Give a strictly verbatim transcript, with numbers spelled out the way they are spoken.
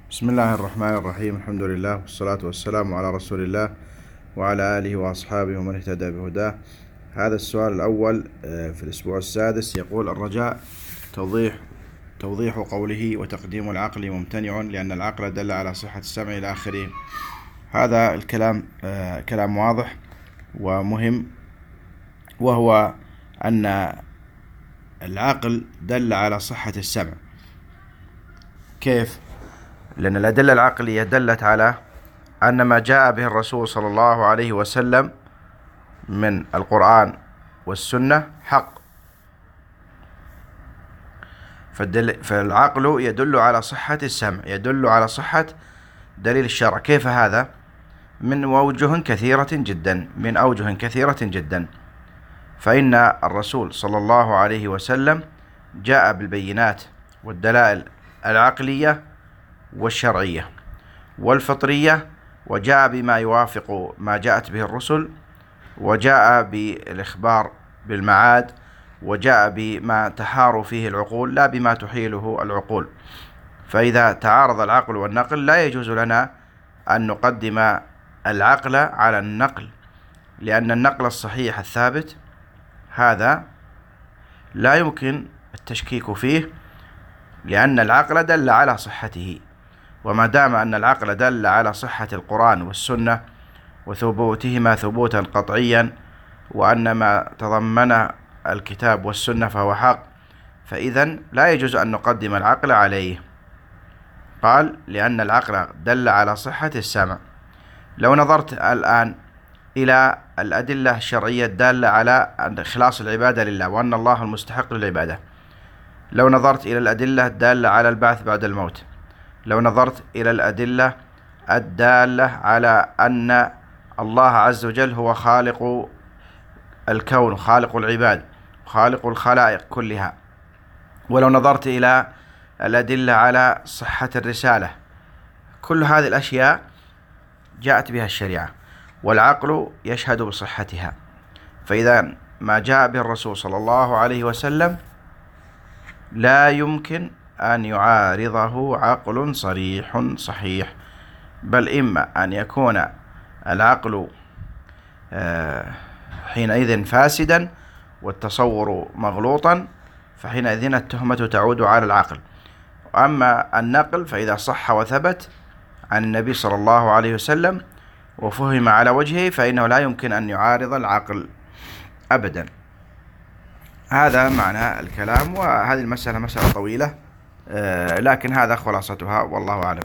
بسم الله الرحمن الرحيم. الحمد لله والصلاة والسلام على رسول الله وعلى آله وأصحابه ومن اهتدى بهداه. هذا السؤال الأول في الأسبوع السادس يقول: الرجاء توضيح توضيح قوله وتقديم العقل ممتنع لأن العقل دل على صحة السمع إلى آخره. هذا الكلام كلام واضح ومهم، وهو أن العقل دل على صحة السمع. كيف؟ لأن الأدلة العقلية دلت على أن ما جاء به الرسول صلى الله عليه وسلم من القرآن والسنة حق، فالعقل يدل على صحة السمع، يدل على صحة دليل الشرع. كيف هذا؟ من أوجه كثيرة جدا من أوجه كثيرة جدا فإن الرسول صلى الله عليه وسلم جاء بالبينات والدلائل العقلية والشرعية والفطرية، وجاء بما يوافق ما جاءت به الرسل، وجاء بالإخبار بالمعاد، وجاء بما تحار فيه العقول لا بما تحيله العقول. فإذا تعارض العقل والنقل لا يجوز لنا أن نقدم العقل على النقل، لأن النقل الصحيح الثابت هذا لا يمكن التشكيك فيه، لأن العقل دل على صحته. وما دام أن العقل دل على صحة القرآن والسنة وثبوتهما ثبوتا قطعيا، وأن ما تضمن الكتاب والسنة فهو حق، فإذن لا يجوز أن نقدم العقل عليه. قال: لأن العقل دل على صحة السمع. لو نظرت الآن إلى الأدلة الشرعية الدالة على إخلاص العبادة لله وأن الله المستحق للعبادة، لو نظرت إلى الأدلة الدالة على البعث بعد الموت، لو نظرت إلى الأدلة الدالة على أن الله عز وجل هو خالق الكون، خالق العباد، خالق الخلائق كلها، ولو نظرت إلى الأدلة على صحة الرسالة، كل هذه الأشياء جاءت بها الشريعة والعقل يشهد بصحتها. فإذا ما جاء به الرسول صلى الله عليه وسلم لا يمكن أن يعارضه عقل صريح صحيح، بل إما أن يكون العقل حينئذ فاسدا والتصور مغلوطا، فحينئذ التهمة تعود على العقل. أما النقل فإذا صح وثبت عن النبي صلى الله عليه وسلم وفهم على وجهه فإنه لا يمكن أن يعارض العقل أبدا. هذا معنى الكلام، وهذه المسألة مسألة طويلة، لكن هذا خلاصتها والله أعلم.